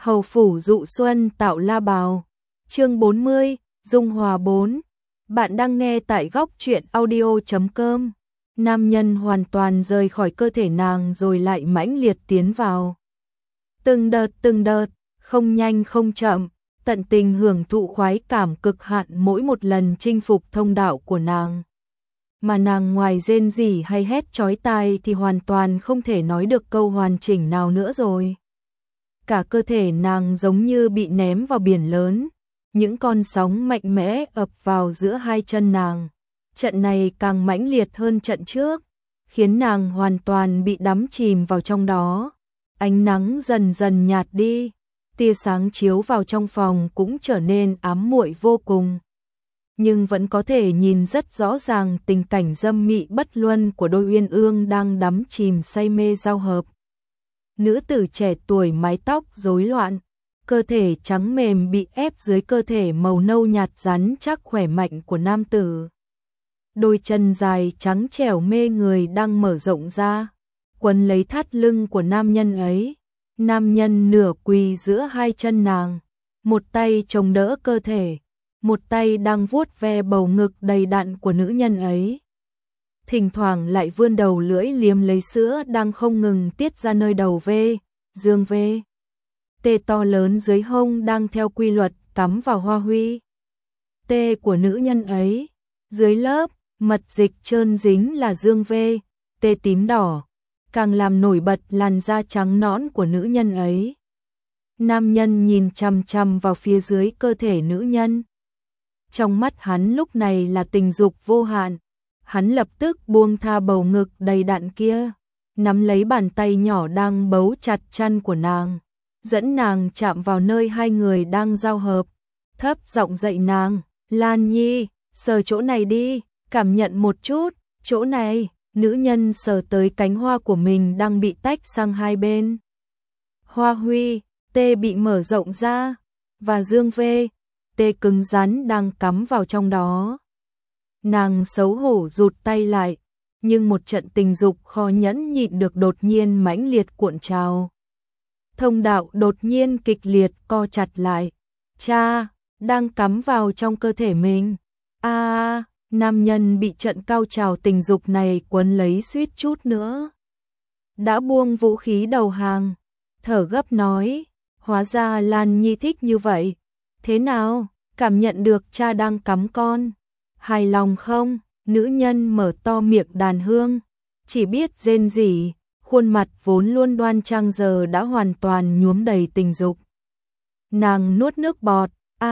Hầu phủ dụ xuân tạo la bào. Chương 40, Dung Hòa 4. Bạn đang nghe tại góc truyện audio.com. Nam nhân hoàn toàn rời khỏi cơ thể nàng rồi lại mãnh liệt tiến vào. Từng đợt, không nhanh không chậm, tận tình hưởng thụ khoái cảm cực hạn mỗi một lần chinh phục thông đạo của nàng. Mà nàng ngoài rên rỉ hay hét chói tai thì hoàn toàn không thể nói được câu hoàn chỉnh nào nữa rồi. Cả cơ thể nàng giống như bị ném vào biển lớn, những con sóng mạnh mẽ ập vào giữa hai chân nàng. Trận này càng mãnh liệt hơn trận trước, khiến nàng hoàn toàn bị đắm chìm vào trong đó. Ánh nắng dần dần nhạt đi, tia sáng chiếu vào trong phòng cũng trở nên ám muội vô cùng. Nhưng vẫn có thể nhìn rất rõ ràng tình cảnh dâm mị bất luân của đôi uyên ương đang đắm chìm say mê giao hợp. Nữ tử trẻ tuổi mái tóc rối loạn, cơ thể trắng mềm bị ép dưới cơ thể màu nâu nhạt rắn chắc khỏe mạnh của nam tử. Đôi chân dài trắng trẻo mê người đang mở rộng ra, quấn lấy thắt lưng của nam nhân ấy. Nam nhân nửa quỳ giữa hai chân nàng, một tay chống đỡ cơ thể, một tay đang vuốt ve bầu ngực đầy đặn của nữ nhân ấy. Thỉnh thoảng lại vươn đầu lưỡi liếm lấy sữa đang không ngừng tiết ra nơi đầu vê, dương vê. Tê to lớn dưới hông đang theo quy luật cắm vào hoa huy. Tê của nữ nhân ấy, dưới lớp, mật dịch trơn dính là dương vê, tê tím đỏ, càng làm nổi bật làn da trắng nõn của nữ nhân ấy. Nam nhân nhìn chằm chằm vào phía dưới cơ thể nữ nhân. Trong mắt hắn lúc này là tình dục vô hạn. Hắn lập tức buông tha bầu ngực đầy đặn kia, nắm lấy bàn tay nhỏ đang bấu chặt chân của nàng, dẫn nàng chạm vào nơi hai người đang giao hợp, thấp giọng dạy nàng, Lan Nhi, sờ chỗ này đi, cảm nhận một chút, chỗ này. Nữ nhân sờ tới cánh hoa của mình đang bị tách sang hai bên. Hoa huy, tê bị mở rộng ra, và dương vê, tê cứng rắn đang cắm vào trong đó. Nàng xấu hổ rụt tay lại, nhưng một trận tình dục khó nhẫn nhịn được đột nhiên mãnh liệt cuộn trào. Thông đạo đột nhiên kịch liệt co chặt lại. Cha, đang cắm vào trong cơ thể mình. Nam nhân bị trận cao trào tình dục này quấn lấy suýt chút nữa đã buông vũ khí đầu hàng, thở gấp nói, hóa ra Lan Nhi thích như vậy. Thế nào, cảm nhận được cha đang cắm con? Hài lòng không? Nữ nhân mở to miệng đàn hương, chỉ biết rên rỉ, khuôn mặt vốn luôn đoan trang giờ đã hoàn toàn nhuốm đầy tình dục. Nàng nuốt nước bọt,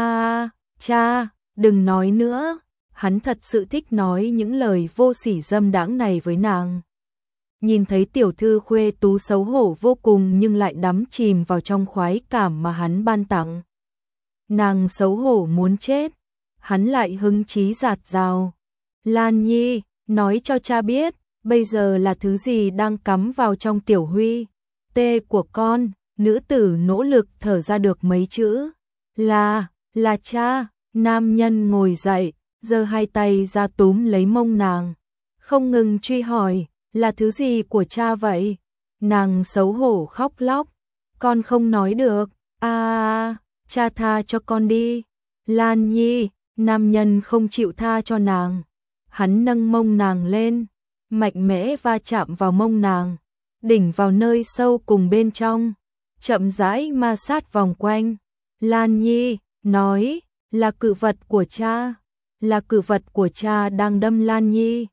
cha, đừng nói nữa. Hắn thật sự thích nói những lời vô sỉ dâm đãng này với nàng. Nhìn thấy tiểu thư khuê tú xấu hổ vô cùng nhưng lại đắm chìm vào trong khoái cảm mà hắn ban tặng. Nàng xấu hổ muốn chết, hắn lại hứng chí dạt dào. Lan Nhi, nói cho cha biết, bây giờ là thứ gì đang cắm vào trong tiểu huy, tê của con. Nữ tử nỗ lực thở ra được mấy chữ. Là cha. Nam nhân ngồi dậy, giơ hai tay ra túm lấy mông nàng, không ngừng truy hỏi, là thứ gì của cha vậy? Nàng xấu hổ khóc lóc, con không nói được. Cha tha cho con đi. Lan Nhi, nam nhân không chịu tha cho nàng. Hắn nâng mông nàng lên, mạnh mẽ va chạm vào mông nàng, đỉnh vào nơi sâu cùng bên trong, chậm rãi ma sát vòng quanh. Lan Nhi, nói, là cự vật của cha. Là cự vật của cha đang đâm Lan Nhi.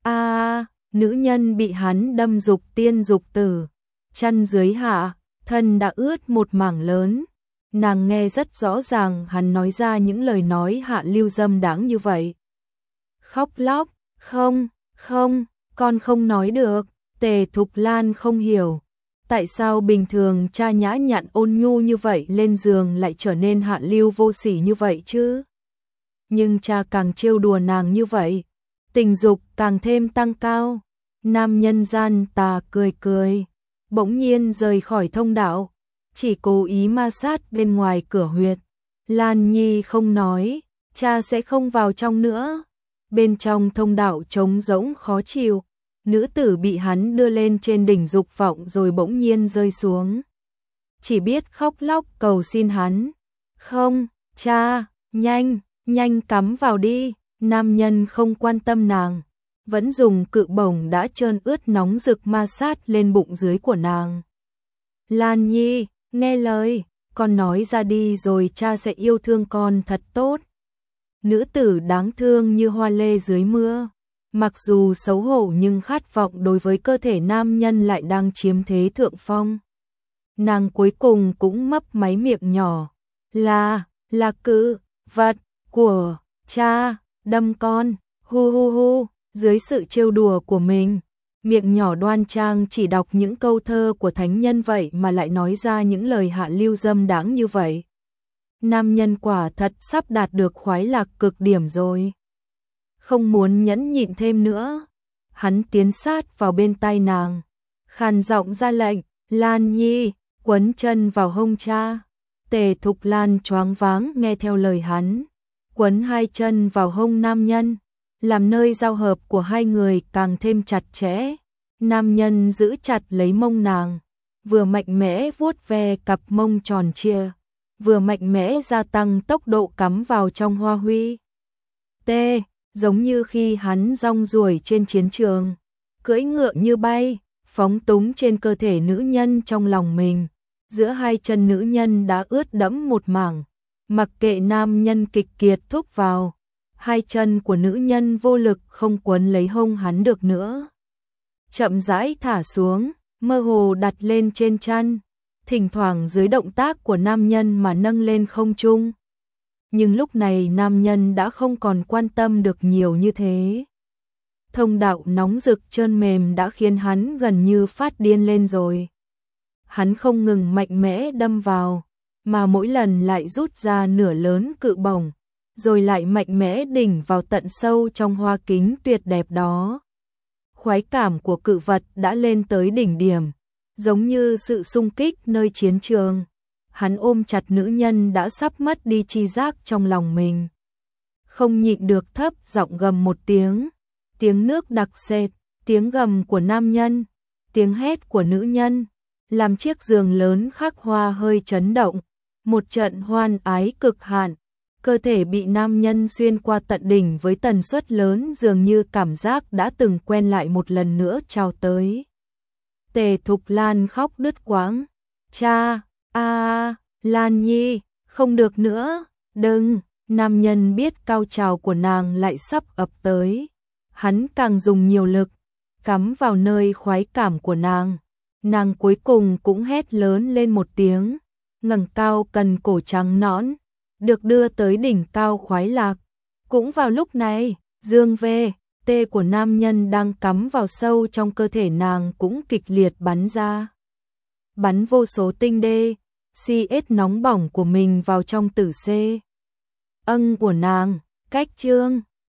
Nữ nhân bị hắn đâm dục tiên dục tử, chân dưới hạ, thân đã ướt một mảng lớn. Nàng nghe rất rõ ràng hắn nói ra những lời nói hạ lưu dâm đãng như vậy. Khóc lóc, không, con không nói được. Tề Thục Lan không hiểu, tại sao bình thường cha nhã nhặn ôn nhu như vậy lên giường lại trở nên hạ lưu vô sỉ như vậy chứ? Nhưng cha càng trêu đùa nàng như vậy, tình dục càng thêm tăng cao. Nam nhân gian tà cười, bỗng nhiên rời khỏi thông đạo, chỉ cố ý ma sát bên ngoài cửa huyệt. Lan Nhi không nói, cha sẽ không vào trong nữa. Bên trong thông đạo trống rỗng khó chịu, nữ tử bị hắn đưa lên trên đỉnh dục vọng rồi bỗng nhiên rơi xuống. chỉ biết khóc lóc cầu xin hắn. Không, cha, nhanh cắm vào đi. Nam nhân không quan tâm nàng, vẫn dùng cự bổng đã trơn ướt nóng rực ma sát lên bụng dưới của nàng. Lan Nhi, nghe lời, con nói ra đi rồi cha sẽ yêu thương con thật tốt. Nữ tử đáng thương như hoa lê dưới mưa, mặc dù xấu hổ nhưng khát vọng đối với cơ thể nam nhân lại đang chiếm thế thượng phong. Nàng cuối cùng cũng mấp máy miệng nhỏ, là cự vật của cha, đâm con, hu hu hu. Dưới sự trêu đùa của mình, miệng nhỏ đoan trang chỉ đọc những câu thơ của thánh nhân vậy mà lại nói ra những lời hạ lưu dâm đãng như vậy. Nam nhân quả thật sắp đạt được khoái lạc cực điểm rồi. Không muốn nhẫn nhịn thêm nữa, hắn tiến sát vào bên tai nàng, khàn giọng ra lệnh, Lan Nhi, quấn chân vào hông cha. Tề Thục Lan choáng váng nghe theo lời hắn, quấn hai chân vào hông nam nhân, làm nơi giao hợp của hai người càng thêm chặt chẽ. Nam nhân giữ chặt lấy mông nàng, vừa mạnh mẽ vuốt ve cặp mông tròn trịa, vừa mạnh mẽ gia tăng tốc độ cắm vào trong hoa huy. Giống như khi hắn rong ruổi trên chiến trường, cưỡi ngựa như bay, phóng túng trên cơ thể nữ nhân trong lòng mình. Giữa hai chân nữ nhân đã ướt đẫm một mảng, mặc kệ nam nhân kịch kiệt thúc vào, hai chân của nữ nhân vô lực không quấn lấy hông hắn được nữa. Chậm rãi thả xuống, mơ hồ đặt lên trên chăn, thỉnh thoảng dưới động tác của nam nhân mà nâng lên không trung. Nhưng lúc này nam nhân đã không còn quan tâm được nhiều như thế. Thông đạo nóng rực trơn mềm đã khiến hắn gần như phát điên lên rồi. Hắn không ngừng mạnh mẽ đâm vào, mà mỗi lần lại rút ra nửa lớn cự bổng, rồi lại mạnh mẽ đỉnh vào tận sâu trong hoa kính tuyệt đẹp đó. Khoái cảm của cự vật đã lên tới đỉnh điểm, giống như sự xung kích nơi chiến trường. Hắn ôm chặt nữ nhân đã sắp mất đi tri giác trong lòng mình. Không nhịn được thấp giọng gầm một tiếng, tiếng nước đặc sệt, tiếng gầm của nam nhân, tiếng hét của nữ nhân, làm chiếc giường lớn khắc hoa hơi chấn động, một trận hoan ái cực hạn. Cơ thể bị nam nhân xuyên qua tận đỉnh với tần suất lớn dường như cảm giác đã từng quen lại một lần nữa trao tới. Tề Thục Lan khóc đứt quãng. Cha, Lan Nhi, không được nữa, đừng. Nam nhân biết cao trào của nàng lại sắp ập tới. Hắn càng dùng nhiều lực, cắm vào nơi khoái cảm của nàng. Nàng cuối cùng cũng hét lớn lên một tiếng, ngẩng cao cần cổ trắng nõn, được đưa tới đỉnh cao khoái lạc. Cũng vào lúc này, dương tê của nam nhân đang cắm vào sâu trong cơ thể nàng cũng kịch liệt bắn ra. Bắn vô số tinh CS nóng bỏng của mình vào trong tử C. Âng của nàng, cách chương